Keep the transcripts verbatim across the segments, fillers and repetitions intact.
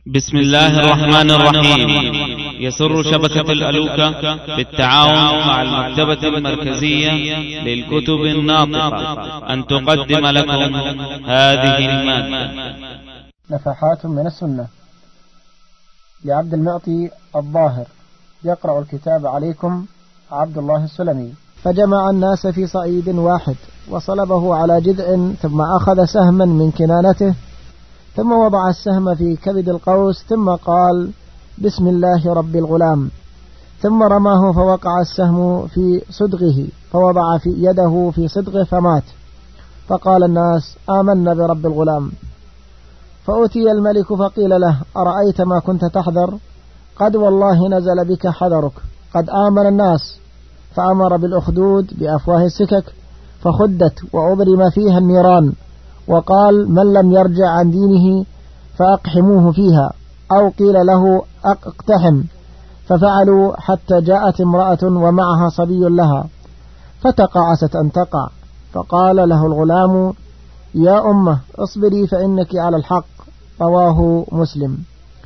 بسم الله الرحمن الرحيم. يسر شبكة الألوكة بالتعاون مع المكتبة المركزية للكتب الناطقة أن تقدم لكم هذه المادة. نفحات من السنة لعبد المعطي الظاهر. يقرأ الكتاب عليكم عبد الله السلمي. فجمع الناس في صعيد واحد وصلبه على جذع، ثم أخذ سهما من كنانته، ثم وضع السهم في كبد القوس، ثم قال: بسم الله رب الغلام، ثم رماه فوقع السهم في صدغه، فوضع في يده في صدغه فمات. فقال الناس: آمنا برب الغلام. فأتي الملك فقيل له: أرأيت ما كنت تحذر؟ قد والله نزل بك حذرك، قد آمن الناس. فأمر بالأخدود بأفواه السكك فخدت وأبرم فيها النيران، وقال: من لم يرجع عن دينه فأقحموه فيها، أو قيل له اقتحم. ففعلوا حتى جاءت امرأة ومعها صبي لها فتقاعست أن تقع، فقال له الغلام: يا أمه اصبري فإنك على الحق. رواه مسلم.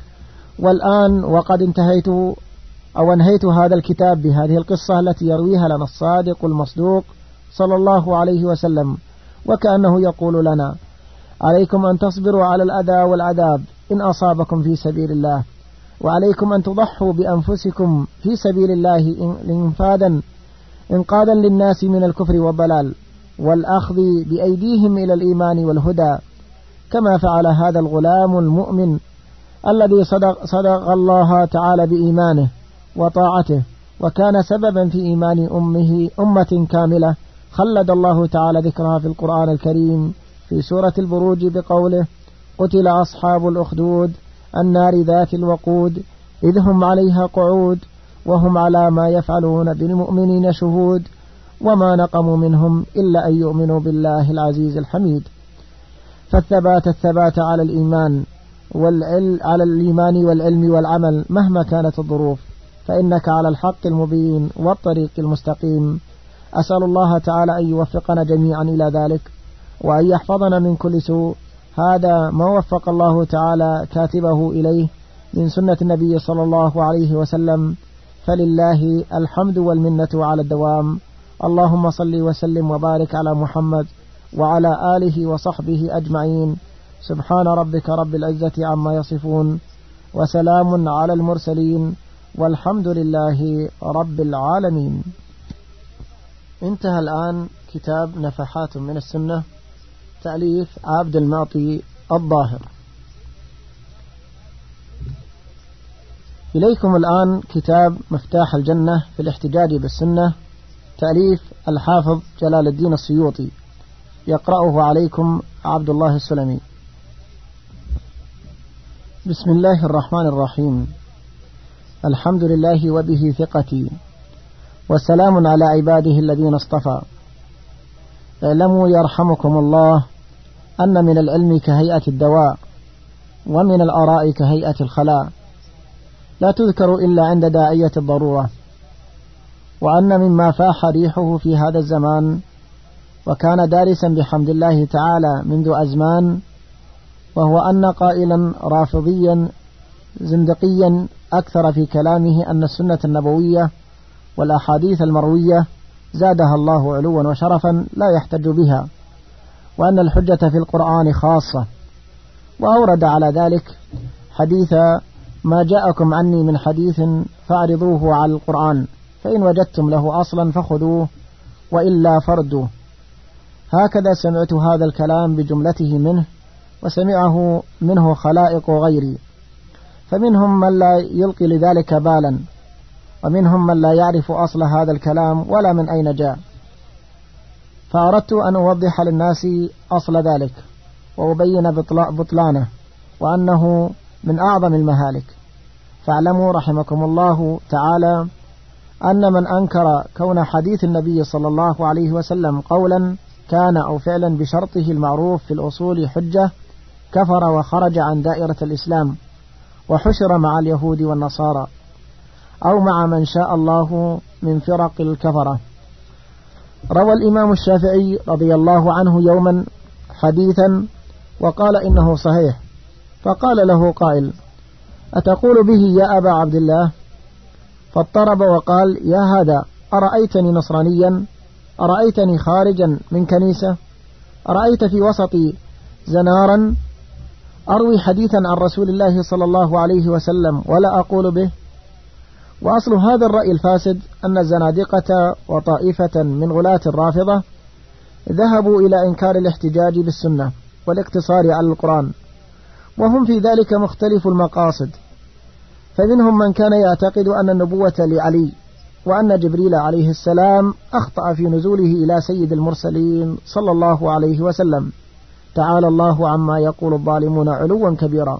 والآن وقد انتهيت أو انهيت هذا الكتاب بهذه القصة التي يرويها لنا الصادق المصدوق صلى الله عليه وسلم، وكأنه يقول لنا: عليكم أن تصبروا على الأذى والعذاب إن أصابكم في سبيل الله، وعليكم أن تضحوا بأنفسكم في سبيل الله إنفاذا إنقاذا للناس من الكفر والضلال، والأخذ بأيديهم إلى الإيمان والهدى، كما فعل هذا الغلام المؤمن الذي صدق, صدق الله تعالى بإيمانه وطاعته، وكان سببا في إيمان أمه أمة كاملة خلد الله تعالى ذكرها في القرآن الكريم في سورة البروج بقوله: قتل أصحاب الأخدود النار ذات الوقود إذ هم عليها قعود وهم على ما يفعلون بالمؤمنين شهود وما نقموا منهم إلا أن يؤمنوا بالله العزيز الحميد. فالثبات الثبات على الإيمان والعلم على الإيمان والعلم والعمل مهما كانت الظروف، فإنك على الحق المبين والطريق المستقيم. أسأل الله تعالى أن يوفقنا جميعا إلى ذلك، وأن يحفظنا من كل سوء. هذا ما وفق الله تعالى كاتبه إليه من سنة النبي صلى الله عليه وسلم، فلله الحمد والمنة على الدوام. اللهم صل وسلم وبارك على محمد وعلى آله وصحبه أجمعين. سبحان ربك رب العزة عما يصفون، وسلام على المرسلين، والحمد لله رب العالمين. انتهى الآن كتاب نفحات من السنة تأليف عبد المعطي الظاهر. إليكم الآن كتاب مفتاح الجنة في الاحتجاج بالسنة تأليف الحافظ جلال الدين السيوطي. يقرأه عليكم عبد الله السلمي. بسم الله الرحمن الرحيم. الحمد لله وبه ثقتي، وسلام على عباده الذين اصطفى. اعلموا يرحمكم الله أن من العلم كهيئة الدواء، ومن الآراء كهيئة الخلاء، لا تذكر إلا عند داعية الضرورة. وأن مما فاح ريحه في هذا الزمان وكان دارسا بحمد الله تعالى منذ أزمان، وهو أن قائلا رافضيا زندقيا أكثر في كلامه أن السنة النبوية والأحاديث المروية زادها الله علوا وشرفا لا يحتج بها، وأن الحجة في القرآن خاصة. وأورد على ذلك حديث: ما جاءكم عني من حديث فاعرضوه على القرآن، فإن وجدتم له أصلا فخذوه وإلا فردوه. هكذا سمعت هذا الكلام بجملته منه، وسمعه منه خلائق غيري، فمنهم من لا يلقي لذلك بالا، ومنهم من لا يعرف أصل هذا الكلام ولا من أين جاء. فأردت أن أوضح للناس أصل ذلك وأبين بطلانه، وأنه من أعظم المهالك. فاعلموا رحمكم الله تعالى أن من أنكر كون حديث النبي صلى الله عليه وسلم قولا كان أو فعلا بشرطه المعروف في الأصول حجة كفر وخرج عن دائرة الإسلام، وحشر مع اليهود والنصارى، أو مع من شاء الله من فرق الكفرة. روى الإمام الشافعي رضي الله عنه يوما حديثا وقال إنه صحيح، فقال له قائل: أتقول به يا أبا عبد الله؟ فاضطرب وقال: يا هذا، أرأيتني نصرانيا؟ أرأيتني خارجا من كنيسة؟ أرأيت في وسطي زنارا أروي حديثا عن رسول الله صلى الله عليه وسلم ولا أقول به؟ وأصل هذا الرأي الفاسد أن الزنادقة وطائفة من غلاة الرافضة ذهبوا إلى إنكار الاحتجاج بالسنة والاقتصار على القرآن، وهم في ذلك مختلف المقاصد. فمنهم من كان يعتقد أن النبوة لعلي، وأن جبريل عليه السلام أخطأ في نزوله إلى سيد المرسلين صلى الله عليه وسلم، تعالى الله عما يقول الظالمون علوا كبيرا.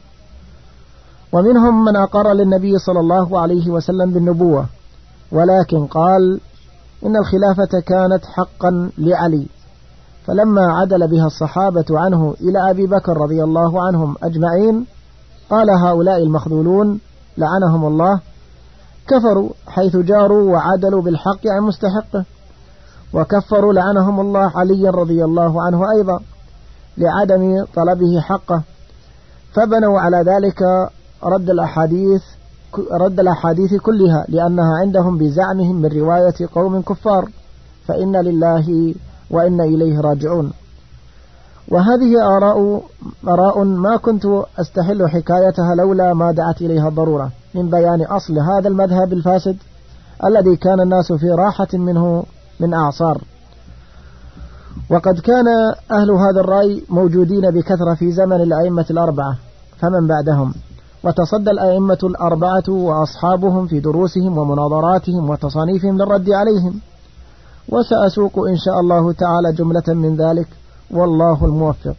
ومنهم من أقر للنبي صلى الله عليه وسلم بالنبوة، ولكن قال إن الخلافة كانت حقا لعلي، فلما عدل بها الصحابة عنه إلى أبي بكر رضي الله عنهم أجمعين قال هؤلاء المخذولون لعنهم الله كفروا حيث جاروا وعدلوا بالحق عن مستحقه، وكفروا لعنهم الله علي رضي الله عنه أيضا لعدم طلبه حقه، فبنوا على ذلك رد الأحاديث رد الأحاديث كلها، لأنها عندهم بزعمهم من رواية قوم كفار، فإن لله وإن إليه راجعون. وهذه آراء آراء ما كنت أستحل حكايتها لولا ما دعت إليها الضرورة من بيان أصل هذا المذهب الفاسد الذي كان الناس في راحة منه من أعصار. وقد كان أهل هذا الرأي موجودين بكثرة في زمن الأئمة الأربعة فمن بعدهم، وتصدى الأئمة الأربعة وأصحابهم في دروسهم ومناظراتهم وتصانيفهم للرد عليهم، وسأسوق إن شاء الله تعالى جملة من ذلك والله الموفق.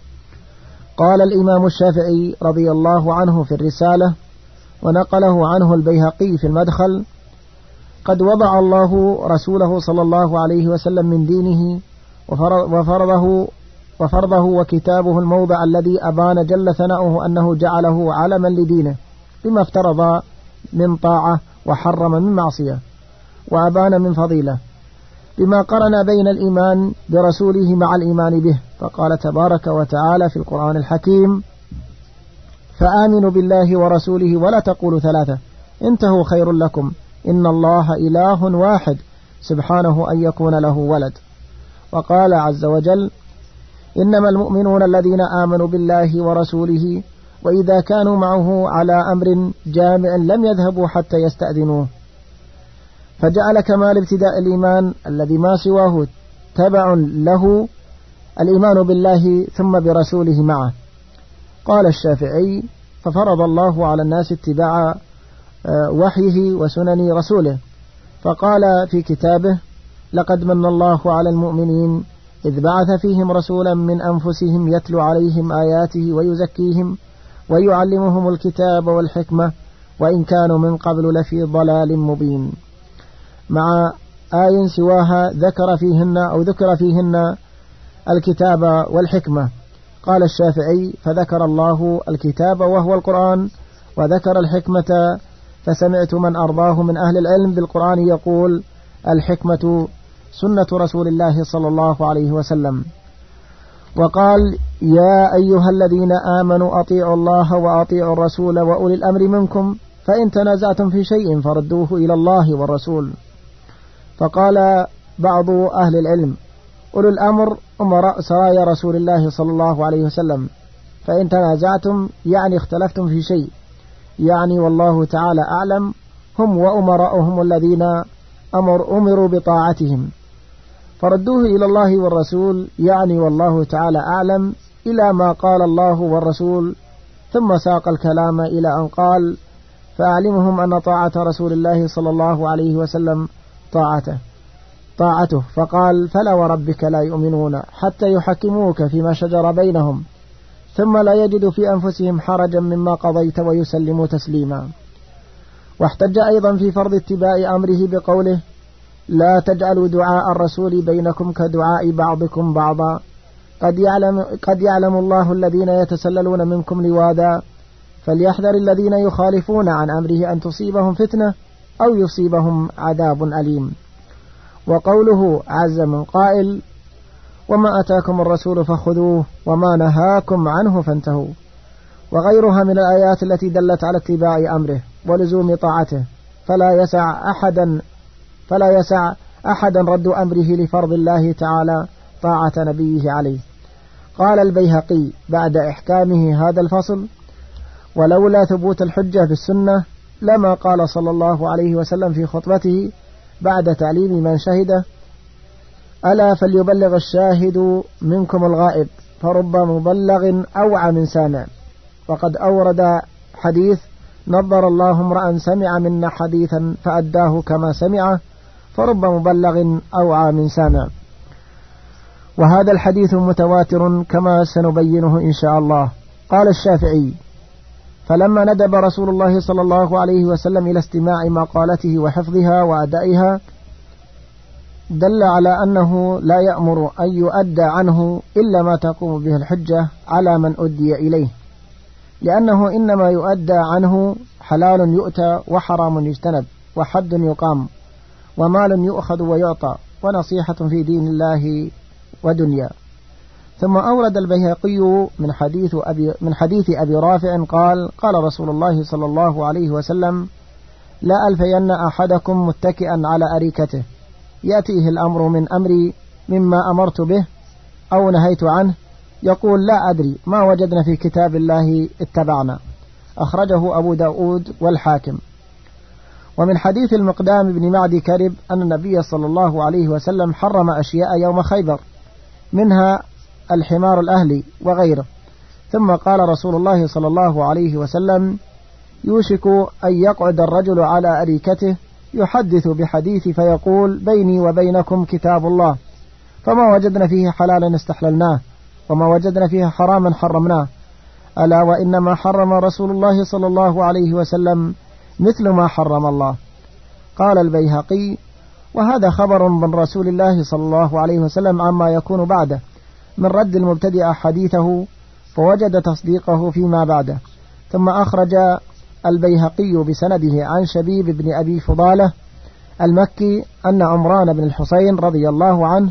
قال الإمام الشافعي رضي الله عنه في الرسالة، ونقله عنه البيهقي في المدخل: قد وضع الله رسوله صلى الله عليه وسلم من دينه وفرضه, وفرضه وكتابه الموضع الذي أبان جل ثناؤه أنه جعله علما لدينه بما افترض من طاعة وحرم من معصية، وأبان من فضيلة بما قرن بين الإيمان برسوله مع الإيمان به، فقال تبارك وتعالى في القرآن الحكيم: فآمنوا بالله ورسوله ولا تقولوا ثلاثة انتهوا خير لكم إن الله إله واحد سبحانه أن يكون له ولد. وقال عز وجل: إنما المؤمنون الذين آمنوا بالله ورسوله وإذا كانوا معه على أمر جامع لم يذهبوا حتى يستأذنوه، فجعل كمال ابتداء الإيمان الذي ما سواه تبع له الإيمان بالله ثم برسوله معه. قال الشافعي: ففرض الله على الناس اتباع وحيه وسنن رسوله، فقال في كتابه: لقد من الله على المؤمنين إذ بعث فيهم رسولا من أنفسهم يتلو عليهم آياته ويزكيهم ويعلمهم الكتاب والحكمة وإن كانوا من قبل لفي ضلال مبين، مع آي سواها ذكر فيهن أو ذكر فيهن الكتاب والحكمة. قال الشافعي: فذكر الله الكتاب وهو القرآن وذكر الحكمة، فسمعت من أرضاه من أهل العلم بالقرآن يقول: الحكمة سنة رسول الله صلى الله عليه وسلم. وقال: يا أيها الذين آمنوا أطيعوا الله وأطيعوا الرسول وأولي الأمر منكم فإن تنازعتم في شيء فردوه إلى الله والرسول. فقال بعض أهل العلم: أولو الأمر أمراء سرايا رسول الله صلى الله عليه وسلم، فإن تنازعتم يعني اختلفتم في شيء، يعني والله تعالى أعلم هم وأمراؤهم الذين أمر أمروا بطاعتهم، فردوه إلى الله والرسول يعني والله تعالى أعلم إلى ما قال الله والرسول، ثم ساق الكلام إلى أن قال: فأعلمهم أن طاعة رسول الله صلى الله عليه وسلم طاعته طاعته فقال: فلا وربك لا يؤمنون حتى يحكموك فيما شجر بينهم ثم لا يجدوا في أنفسهم حرجا مما قضيت ويسلموا تسليما. واحتج أيضا في فرض اتباع أمره بقوله: لا تجعلوا دعاء الرسول بينكم كدعاء بعضكم بعضا قد يعلم, قد يعلم الله الذين يتسللون منكم لواذا فليحذر الذين يخالفون عن أمره أن تصيبهم فتنة أو يصيبهم عذاب أليم. وقوله عز من قائل: وما أتاكم الرسول فخذوه وما نهاكم عنه فانتهوا. وغيرها من الآيات التي دلت على اتباع أمره ولزوم طاعته، فلا يسع أحدا فلا يسع أحدا رد أمره لفرض الله تعالى طاعة نبيه عليه. قال البيهقي بعد إحكامه هذا الفصل: ولولا ثبوت الحجة بالسنة لما قال صلى الله عليه وسلم في خطبته بعد تعليم من شهده: ألا فليبلغ الشاهد منكم الغائب، فرب مبلغ أوعى من سامع. وقد أورد حديث: نظر الله امرأ سمع منا حديثا فأداه كما سمعه، فرب مبلغ أوعى من سامع. وهذا الحديث متواتر كما سنبينه إن شاء الله. قال الشافعي: فلما ندب رسول الله صلى الله عليه وسلم إلى استماع مقالته وحفظها وأدائها دل على أنه لا يأمر أن يؤدى عنه إلا ما تقوم به الحجة على من أدي إليه، لأنه إنما يؤدى عنه حلال يؤتى وحرام يجتنب وحد يقام ومال يؤخذ ويعطى ونصيحة في دين الله ودنيا. ثم أورد البيهقي من حديث أبي, من حديث أبي رافع قال: قال رسول الله صلى الله عليه وسلم: لا ألفين أحدكم متكئا على أريكته يأتيه الأمر من أمري مما أمرت به أو نهيت عنه، يقول: لا أدري، ما وجدنا في كتاب الله اتبعنا. أخرجه أبو داود والحاكم. ومن حديث المقدام بن معدي كرب أن النبي صلى الله عليه وسلم حرم أشياء يوم خيبر، منها الحمار الأهلي وغيره. ثم قال رسول الله صلى الله عليه وسلم: يوشك أن يقعد الرجل على أريكته يحدث بحديث فيقول: بيني وبينكم كتاب الله، فما وجدنا فيه حلالا استحللناه وما وجدنا فيه حراما حرمناه، ألا وإنما حرم رسول الله صلى الله عليه وسلم مثل ما حرم الله. قال البيهقي: وهذا خبر من رسول الله صلى الله عليه وسلم عما يكون بعده من رد المبتدئ حديثه، فوجد تصديقه فيما بعده. ثم أخرج البيهقي بسنده عن شبيب بن أبي فضالة المكي أن عمران بن الحسين رضي الله عنه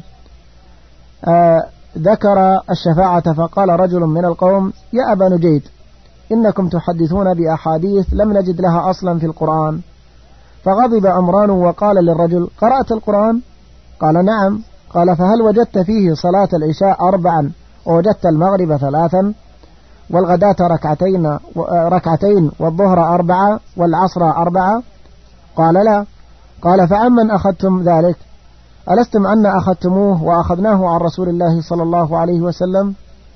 آه ذكر الشفاعة، فقال رجل من القوم: يا أبا نجيد، إنكم تحدثون بأحاديث لم نجد لها أصلا في القرآن. فغضب عمران وقال للرجل: قرأت القرآن؟ قال: نعم. قال: فهل وجدت فيه صلاة العشاء أربعا ووجدت المغرب ثلاثا والغداة ركعتين ركعتين والظهر أربعة والعصر أربعة؟ قال: لا. قال: فعمن أخذتم ذلك؟ ألستم أن أخذتموه وأخذناه عن رسول الله صلى الله عليه وسلم؟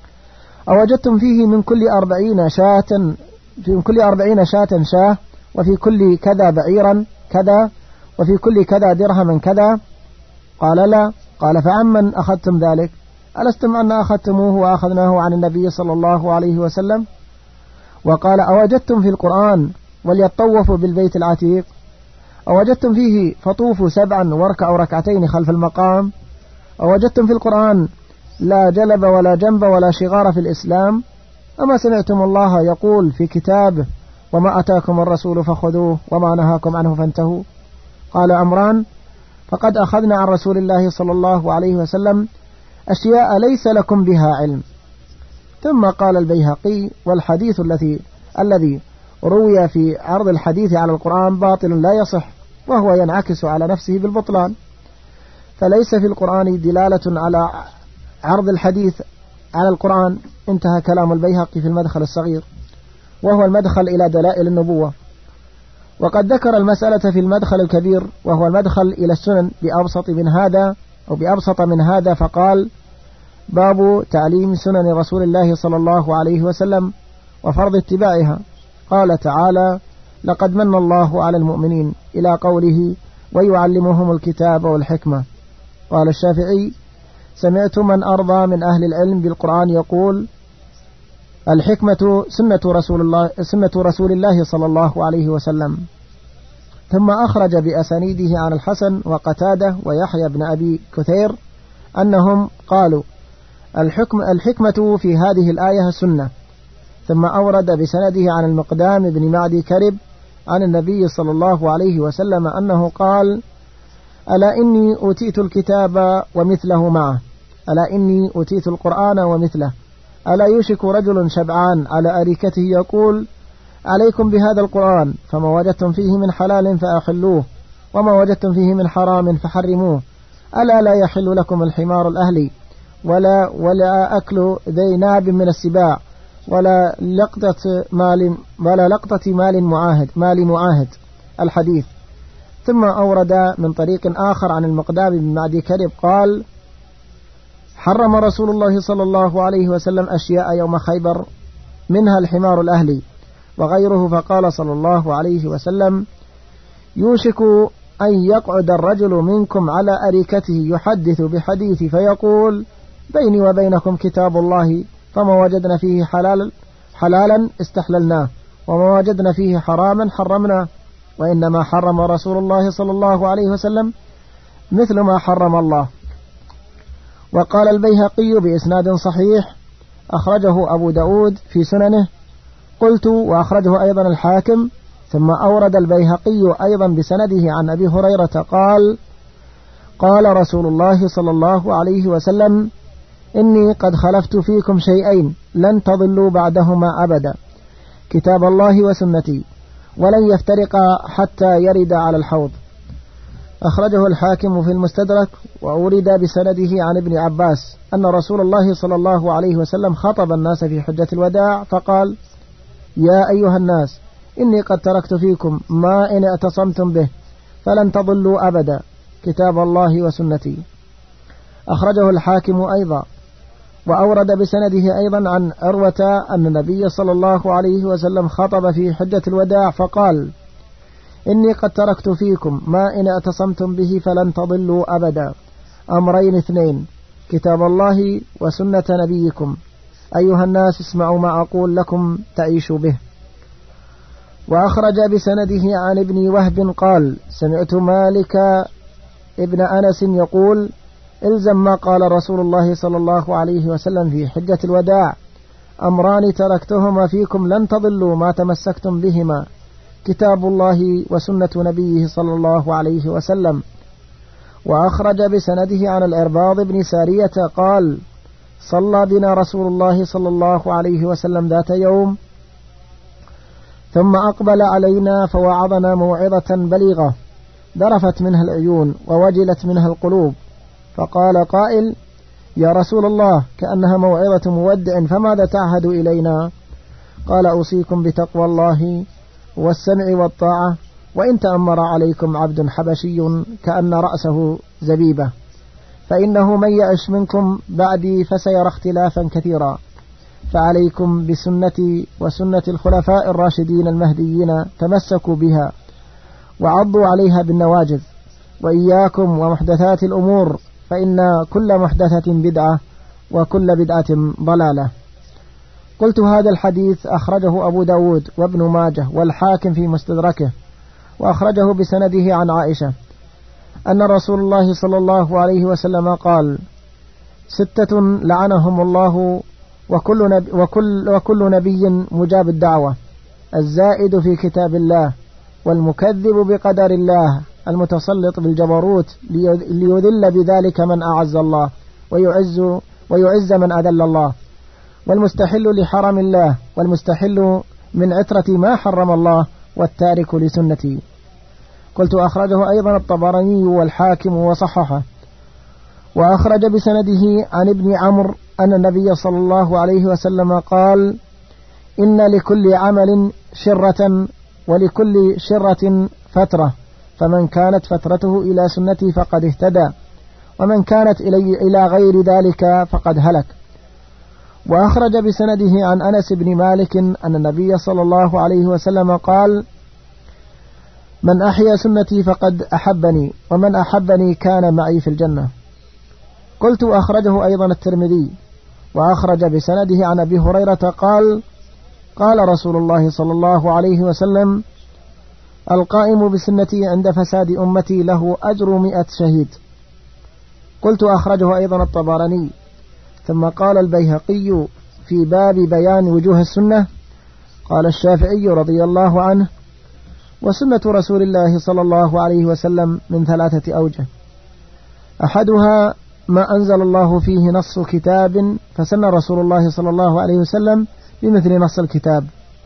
أوجدتم فيه من كل أربعين شاة في كل أربعين شاة شاه، وفي كل كذا بعيرا كذا، وفي كل كذا درهما كذا؟ قال: لا. قال: فعمن أخذتم ذلك؟ ألستم أن أخذتموه وأخذناه عن النبي صلى الله عليه وسلم؟ وقال: أوجدتم في القرآن وليطوفوا بالبيت العتيق؟ أوجدتم فيه فطوفوا سبعا واركعوا ركعتين خلف المقام؟ أوجدتم في القرآن لا جلب ولا جنب ولا شغار في الإسلام؟ أما سمعتم الله يقول في كتابه: وما أتاكم الرسول فخذوه وما نهاكم عنه فانتهوا؟ قال عمران: فقد أخذنا عن رسول الله صلى الله عليه وسلم أشياء ليس لكم بها علم. ثم قال البيهقي: والحديث الذي الذي روي في عرض الحديث على القرآن باطل لا يصح، وهو ينعكس على نفسه بالبطلان، فليس في القرآن دلالة على عرض الحديث على القرآن. انتهى كلام البيهقي في المدخل الصغير، وهو المدخل إلى دلائل النبوة. وقد ذكر المسألة في المدخل الكبير، وهو المدخل إلى السنن، بأبسط من هذا أو بأبسط من هذا، فقال: باب تعليم سنن رسول الله صلى الله عليه وسلم وفرض اتباعها. قال تعالى: لقد من الله على المؤمنين، إلى قوله: ويعلمهم الكتاب والحكمة. قال الشافعي: سمعت من أرضى من أهل العلم بالقرآن يقول: الحكمة سنة رسول الله سنة رسول الله صلى الله عليه وسلم. ثم أخرج بأسانيده عن الحسن وقتادة ويحيى بن أبي كثير أنهم قالوا: الحكم الحكمة في هذه الآية سنة. ثم أورد بسنده عن المقدام بن معدي كرب عن النبي صلى الله عليه وسلم أنه قال: ألا إني أوتيت الكتاب ومثله معه، ألا إني أوتيت القرآن ومثله، ألا يوشك رجل شبعان على أريكته يقول عليكم بهذا القرآن فما وجدتم فيه من حلال فأحلوه وما وجدتم فيه من حرام فحرموه. ألا لا يحل لكم الحمار الأهلي ولا, ولا أكل ذي ناب من السباع ولا لقطة مال ولا لقطة مال معاهد مال معاهد الحديث. ثم أورد من طريق آخر عن المقداد بن معدي كرب قال حرم رسول الله صلى الله عليه وسلم أشياء يوم خيبر منها الحمار الأهلي وغيره، فقال صلى الله عليه وسلم يوشك أن يقعد الرجل منكم على أريكته يحدث بحديث فيقول بيني وبينكم كتاب الله فما وجدنا فيه حلال حلالا استحللناه وما وجدنا فيه حراما حرمناه، وإنما حرم رسول الله صلى الله عليه وسلم مثل ما حرم الله. وقال البيهقي بإسناد صحيح أخرجه أبو داود في سننه. قلت وأخرجه أيضا الحاكم. ثم أورد البيهقي أيضا بسنده عن أبي هريرة قال قال رسول الله صلى الله عليه وسلم إني قد خلفت فيكم شيئين لن تضلوا بعدهما أبدا، كتاب الله وسنتي، ولن يفترقا حتى يرد على الحوض. أخرجه الحاكم في المستدرك. وأورد بسنده عن ابن عباس أن رسول الله صلى الله عليه وسلم خطب الناس في حجة الوداع فقال يا أيها الناس إني قد تركت فيكم ما إن اعتصمتم به فلن تضلوا أبدا، كتاب الله وسنتي. أخرجه الحاكم أيضا. وأورد بسنده أيضا عن عروة أن النبي صلى الله عليه وسلم خطب في حجة الوداع فقال إني قد تركت فيكم ما إن اعتصمتم به فلن تضلوا أبدا، أمرين اثنين، كتاب الله وسنة نبيكم، أيها الناس اسمعوا ما أقول لكم تعيشوا به. وأخرج بسنده عن ابن وهب قال سمعت مالك ابن أنس يقول إلزم ما قال رسول الله صلى الله عليه وسلم في حجة الوداع أمران تركتهما فيكم لن تضلوا ما تمسكتم بهما، كتاب الله وسنة نبيه صلى الله عليه وسلم. وأخرج بسنده عن الإرباض بن سارية قال صلى بنا رسول الله صلى الله عليه وسلم ذات يوم ثم أقبل علينا فوعظنا موعظة بليغة ذرفت منها العيون ووجلت منها القلوب، فقال قائل يا رسول الله كأنها موعظة مودع فماذا تعهد إلينا؟ قال أوصيكم بتقوى الله والسمع والطاعة وإن تأمر عليكم عبد حبشي كأن رأسه زبيبة، فإنه من يعش منكم بعدي فسيرى اختلافا كثيرا، فعليكم بسنتي وسنة الخلفاء الراشدين المهديين تمسكوا بها وعضوا عليها بالنواجذ، وإياكم ومحدثات الأمور فإن كل محدثة بدعة وكل بدعة ضلالة. قلت هذا الحديث أخرجه أبو داود وابن ماجه والحاكم في مستدركه، وأخرجه بسنده عن عائشة أن رسول الله صلى الله عليه وسلم قال ستة لعنهم الله وكل نبي, وكل, وكل نبي مجاب الدعوة، الزائد في كتاب الله والمكذب بقدر الله المتسلط بالجبروت ليذل بذلك من أعز الله ويعز, ويعز من أذل الله، والمستحل لحرم الله والمستحل من عترة ما حرم الله والتارك لسنتي. قلت أخرجه أيضا الطبراني والحاكم وصححه. وأخرج بسنده عن ابن عمرو أن النبي صلى الله عليه وسلم قال إن لكل عمل شرة ولكل شرة فترة، فمن كانت فترته إلى سنتي فقد اهتدى ومن كانت إلي إلى غير ذلك فقد هلك. وأخرج بسنده عن أنس بن مالك أن النبي صلى الله عليه وسلم قال من أحيا سنتي فقد أحبني ومن أحبني كان معي في الجنة. قلت أخرجه أيضا الترمذي. وأخرج بسنده عن أبي هريرة قال قال رسول الله صلى الله عليه وسلم القائم بسنتي عند فساد أمتي له أجر مئة شهيد. قلت أخرجه أيضا الطبراني. ثم قال البيهقي في باب بيان وجوه السنة قال الشافعي رضي الله عنه وسنة رسول الله صلى الله عليه وسلم من ثلاثة أوجه، أحدها ما أنزل الله فيه نص كتاب فسن رسول الله صلى الله عليه وسلم بمثل نص الكتاب.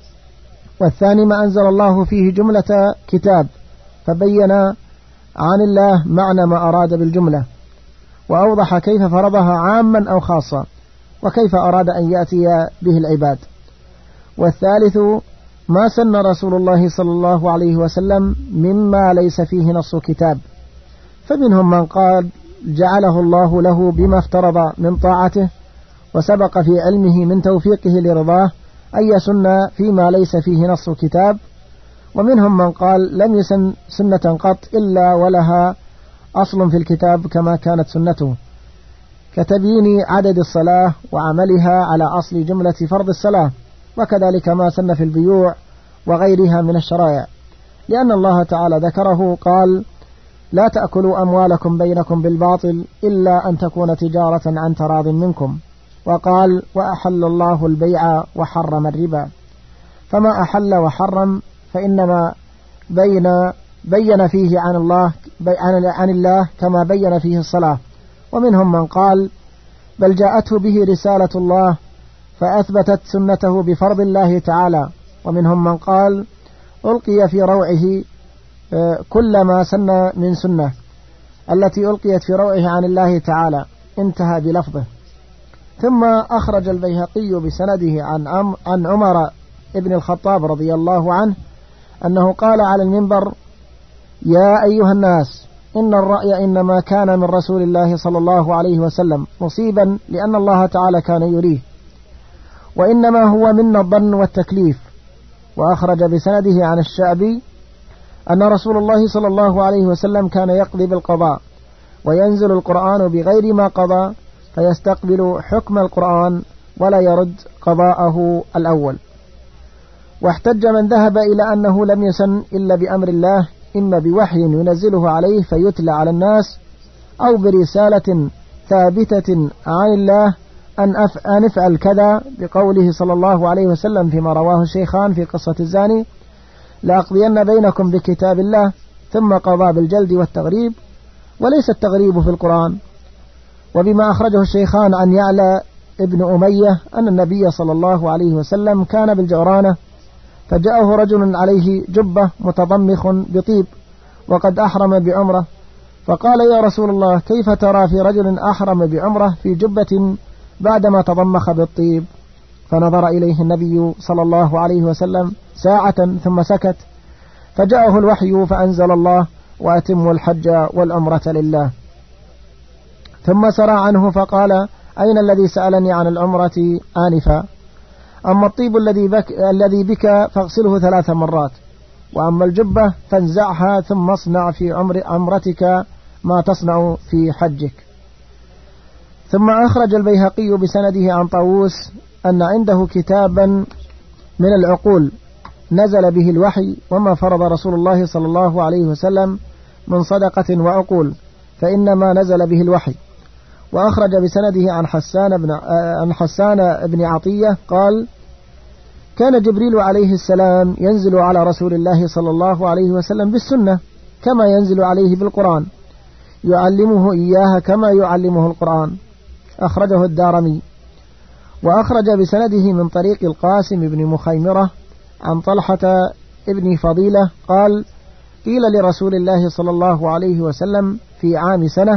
والثاني ما أنزل الله فيه جملة كتاب فبين عن الله معنى ما أراد بالجملة وأوضح كيف فرضها عاما أو خاصا وكيف أراد أن يأتي به العباد. والثالث ما سن رسول الله صلى الله عليه وسلم مما ليس فيه نص كتاب، فمنهم من قال جعله الله له بما افترض من طاعته وسبق في علمه من توفيقه لرضاه أن يسن فيما ليس فيه نص كتاب، ومنهم من قال لم يسن سنة قط إلا ولها أصل في الكتاب كما كانت سنته، كتبيين عدد الصلاة وعملها على أصل جملة فرض الصلاة، وكذلك ما سن في البيوع وغيرها من الشرائع، لأن الله تعالى ذكره قال لا تأكلوا أموالكم بينكم بالباطل إلا أن تكون تجارة عن تراض منكم، وقال وأحل الله البيع وحرم الربا، فما أحل وحرم فإنما بين بين فيه عن الله عن الله كما بين فيه الصلاة. ومنهم من قال بل جاءته به رسالة الله فأثبتت سنته بفرض الله تعالى، ومنهم من قال ألقي في روعه كل ما سن من سنة التي ألقيت في روعه عن الله تعالى، انتهى بلفظه. ثم أخرج البيهقي بسنده عن عن عمر ابن الخطاب رضي الله عنه أنه قال على المنبر يا أيها الناس إن الرأي إنما كان من رسول الله صلى الله عليه وسلم مصيبا لأن الله تعالى كان يريه، وإنما هو منا الظن والتكليف. وأخرج بسنده عن الشعبي أن رسول الله صلى الله عليه وسلم كان يقضي بالقضاء وينزل القرآن بغير ما قضى فيستقبل حكم القرآن ولا يرد قضاءه الأول. واحتج من ذهب إلى أنه لم يسن إلا بأمر الله، إما بوحي ينزله عليه فيتلى على الناس أو برسالة ثابتة عن الله أن افعل كذا، بقوله صلى الله عليه وسلم فيما رواه الشيخان في قصة الزاني لأقضين بينكم بكتاب الله، ثم قضى بالجلد والتغريب، وليس التغريب في القرآن. وبما أخرجه الشيخان عن يعلى ابن أمية أن النبي صلى الله عليه وسلم كان بالجعرانة فجاءه رجل عليه جبة متضمخ بطيب وقد أحرم بعمرة، فقال يا رسول الله كيف ترى في رجل أحرم بعمرة في جبة بعدما تضمخ بالطيب؟ فنظر إليه النبي صلى الله عليه وسلم ساعة ثم سكت، فجاءه الوحي فأنزل الله وأتموا الحج والعمرة لله. ثم سرى عنه فقال أين الذي سألني عن العمرة آنفا؟ أما الطيب الذي بك, الذي بك فاغسله ثلاث مرات، وأما الجبة فانزعها ثم اصنع في عمر عمرتك ما تصنع في حجك. ثم أخرج البيهقي بسنده عن طاووس أن عنده كتابا من العقول نزل به الوحي وما فرض رسول الله صلى الله عليه وسلم من صدقة وعقول، فإنما نزل به الوحي. وأخرج بسنده عن حسان بن عن حسان بن عطية قال كان جبريل عليه السلام ينزل على رسول الله صلى الله عليه وسلم بالسنة كما ينزل عليه بالقرآن، يعلمه إياها كما يعلمه القرآن. أخرجه الدارمي. وأخرج بسنده من طريق القاسم بن مخيمرة عن طلحة ابن فضيلة قال قيل لرسول الله صلى الله عليه وسلم في عام سنة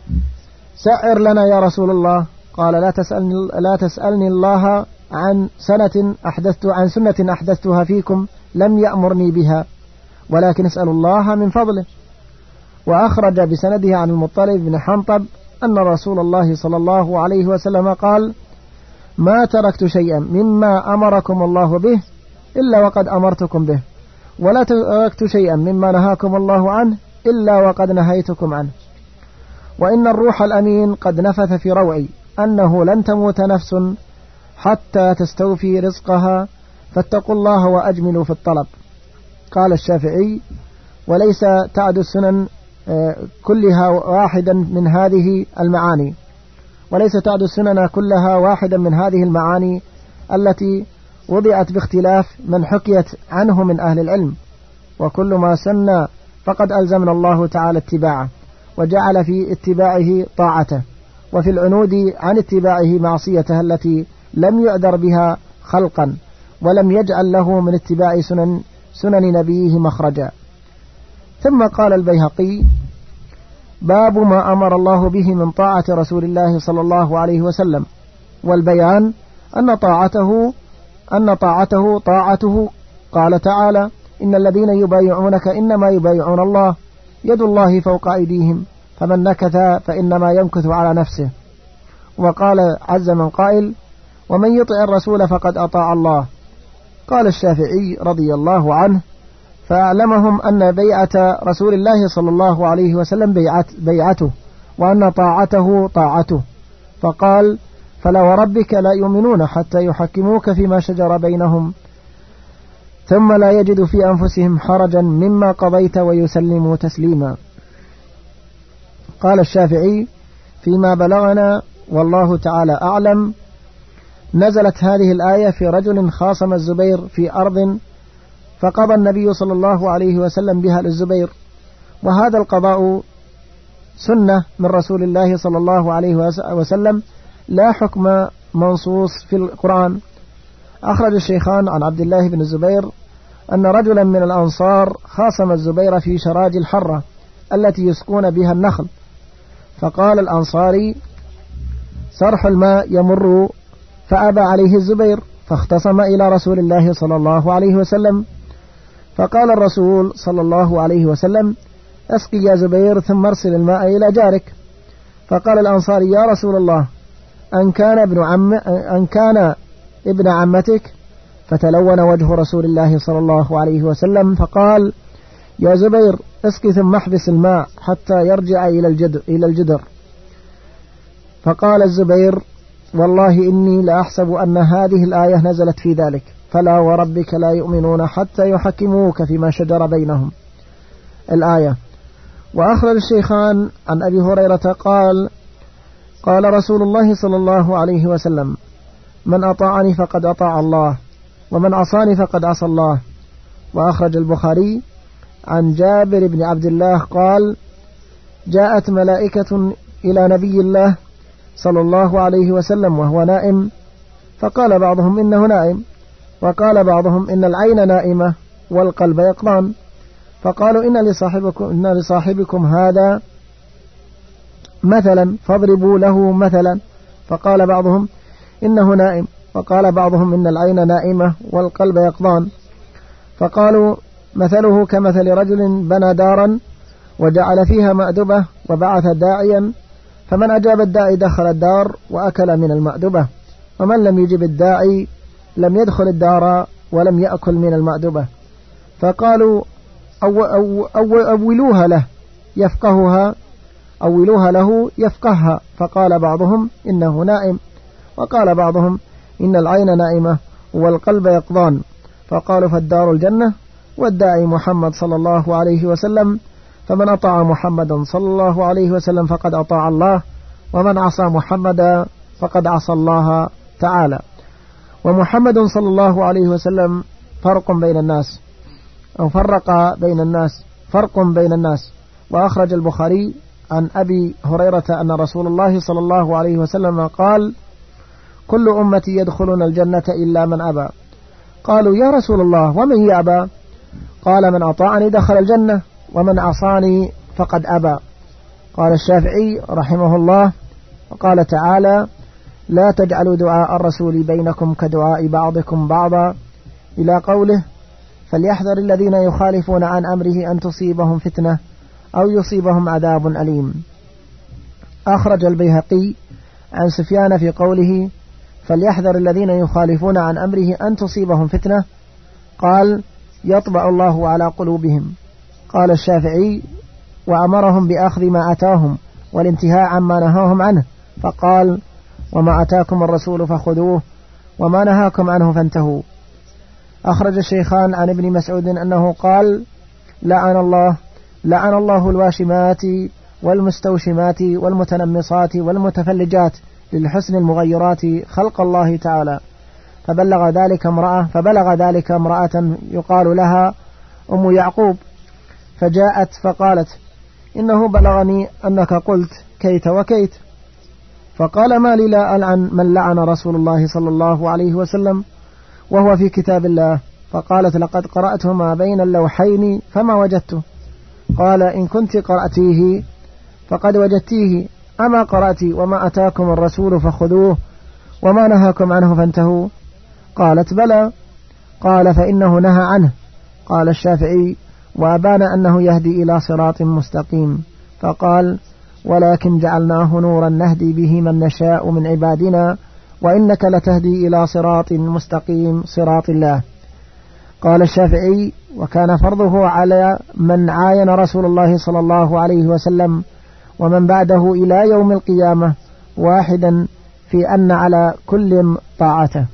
سعر لنا يا رسول الله، قال لا تسألني, لا تسألني الله عن سنة أحدثت عن سنة أحدثتها فيكم لم يأمرني بها، ولكن اسأل الله من فضله. وأخرج بسنده عن المطلب بن حنطب أن رسول الله صلى الله عليه وسلم قال ما تركت شيئا مما أمركم الله به إلا وقد أمرتكم به، ولا تركت شيئا مما نهاكم الله عنه إلا وقد نهيتكم عنه. وإن الروح الأمين قد نفث في روعي أنه لن تموت نفس حتى تستوفي رزقها، فاتقوا الله وأجملوا في الطلب. قال الشافعي وليس تعد السنن كلها واحدا من هذه المعاني، وليس تعد السنن كلها واحدا من هذه المعاني التي وضعت باختلاف من حكيت عنه من أهل العلم، وكل ما سن فقد ألزمنا الله تعالى اتباعه وجعل في اتباعه طاعته، وفي العنود عن اتباعه معصيته التي لم يعذر بها خلقا ولم يجعل له من اتباع سنن, سنن نبيه مخرجا. ثم قال البيهقي: باب ما أمر الله به من طاعة رسول الله صلى الله عليه وسلم، والبيان أن طاعته أن طاعته طاعته. قال تعالى: إن الذين يبايعونك إنما يبايعون الله يد الله فوق أيديهم فمن نكث فإنما يمكث على نفسه. وقال عز من قائل: ومن يطع الرسول فقد أطاع الله. قال الشافعي رضي الله عنه: فأعلمهم أن بيعة رسول الله صلى الله عليه وسلم بيعت بيعته وأن طاعته طاعته، فقال: فلا وربك لا يؤمنون حتى يحكموك فيما شجر بينهم ثم لا يجد في أنفسهم حرجا مما قضيت ويسلموا تسليما. قال الشافعي: فيما بلغنا والله تعالى أعلم، نزلت هذه الآية في رجل خاصم الزبير في أرض فقضى النبي صلى الله عليه وسلم بها للزبير، وهذا القضاء سنة من رسول الله صلى الله عليه وسلم لا حكم منصوص في القرآن. أخرج الشيخان عن عبد الله بن الزبير أن رجلا من الأنصار خاصم الزبير في شراج الحرة التي يسقون بها النخل، فقال الأنصاري: سرح الماء يمر، فأبى عليه الزبير فاختصم إلى رسول الله صلى الله عليه وسلم، فقال الرسول صلى الله عليه وسلم: اسقي يا زبير ثم ارسل الماء إلى جارك. فقال الأنصاري: يا رسول الله، أن كان ابن عم أن كان ابن عمتك؟ فتلون وجه رسول الله صلى الله عليه وسلم فقال: يا زبير، اسقي ثم احبس الماء حتى يرجع إلى الجدر, إلى الجدر. فقال الزبير: والله إني لأحسب أن هذه الآية نزلت في ذلك، فلا وربك لا يؤمنون حتى يحكموك فيما شجر بينهم، الآية. وأخرج الشيخان عن أبي هريرة قال: قال رسول الله صلى الله عليه وسلم: من أطاعني فقد أطاع الله، ومن عصاني فقد عصى الله. وأخرج البخاري عن جابر بن عبد الله قال: جاءت ملائكة إلى نبي الله صلى الله عليه وسلم وهو نائم، فقال بعضهم إنه نائم، وقال بعضهم إن العين نائمة والقلب يقظان، فقالوا إن لصاحبكم, إن لصاحبكم هذا مثلا فاضربوا له مثلا، فقال بعضهم إنه نائم، وقال بعضهم إن العين نائمة والقلب يقظان، فقالوا مثله كمثل رجل بنى دارا وجعل فيها مأدبة وبعث داعيا، فمن أجاب الداعي دخل الدار وأكل من المأدبة، ومن لم يجب الداعي لم يدخل الدار ولم يأكل من المأدبة. فقالوا أو أو أو أولوها له يفقهها أولوها له يفقهها، فقال بعضهم إنه نائم، وقال بعضهم إن العين نائمة والقلب يقظان، فقالوا فالدار الجنة والداعي محمد صلى الله عليه وسلم، فمن أطاع محمدا صلى الله عليه وسلم فقد أطاع الله، ومن عصى محمدا فقد عصى الله تعالى. ومحمد صلى الله عليه وسلم فرق بين الناس أو فرق بين الناس فرق بين الناس. وأخرج البخاري عن أبي هريرة أن رسول الله صلى الله عليه وسلم قال: كل أمتي يدخلون الجنة إلا من أبى. قالوا يا رسول الله ومن يأبى؟ قال: من أطاعني دخل الجنة ومن عصاني فقد أبى. قال الشافعي رحمه الله: وقال تعالى: لا تجعلوا دعاء الرسول بينكم كدعاء بعضكم بعضا، إلى قوله: فليحذر الذين يخالفون عن أمره أن تصيبهم فتنة أو يصيبهم عذاب أليم. أخرج البيهقي عن سفيان في قوله: فليحذر الذين يخالفون عن أمره أن تصيبهم فتنة، قال: يطبع الله على قلوبهم. قال الشافعي: وأمرهم بأخذ ما أتاهم والانتهاء عما نهاهم عنه، فقال: وما أتاكم الرسول فخذوه وما نهاكم عنه فانتهوا. أخرج الشيخان عن ابن مسعود أنه قال: لعن الله لعن الله الواشمات والمستوشمات والمتنمصات والمتفلجات للحسن المغيرات خلق الله تعالى. فبلغ ذلك امرأة فبلغ ذلك امرأة يقال لها أم يعقوب، فجاءت فقالت: إنه بلغني أنك قلت كيت وكيت. فقال ما لي لا ألعن من لعن رسول الله صلى الله عليه وسلم وهو في كتاب الله؟ فقالت لقد قرأته ما بين اللوحين فما وجدته. قال إن كنت قرأتيه فقد وجدتيه، أما قرأت وما أتاكم الرسول فخذوه وما نهاكم عنه فانتهوا؟ قالت بلى. قال فإنه نهى عنه. قال الشافعي وأبان أنه يهدي إلى صراط مستقيم. فقال ولكن جعلناه نورا نهدي به من نشاء من عبادنا وإنك لتهدي إلى صراط مستقيم صراط الله. قال الشافعي وكان فرضه على من عاين رسول الله صلى الله عليه وسلم ومن بعده إلى يوم القيامة واحدا في أن على كل طاعته.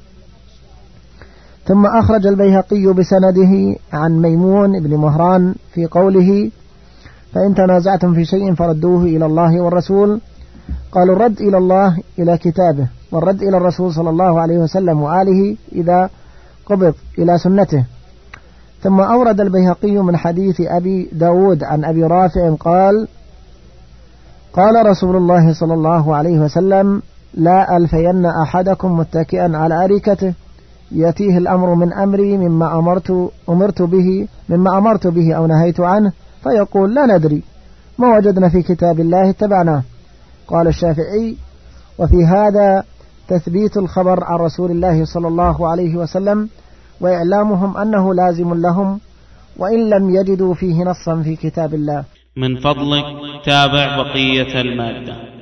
ثم أخرج البيهقي بسنده عن ميمون بن مهران في قوله فإن تنازعتم في شيء فردوه إلى الله والرسول. قالوا الرد إلى الله إلى كتابه، والرد إلى الرسول صلى الله عليه وسلم وآله إذا قبض إلى سنته. ثم أورد البيهقي من حديث أبي داود عن أبي رافع قال قال رسول الله صلى الله عليه وسلم لا ألفين أحدكم متكئا على أريكته يأتيه الأمر من أمري مما أمرت, أمرت به مما أمرت به أو نهيت عنه فيقول لا ندري ما وجدنا في كتاب الله اتبعناه. قال الشافعي وفي هذا تثبيت الخبر عن رسول الله صلى الله عليه وسلم وإعلامهم أنه لازم لهم وإن لم يجدوا فيه نصا في كتاب الله. من فضلك تابع بقية المادة.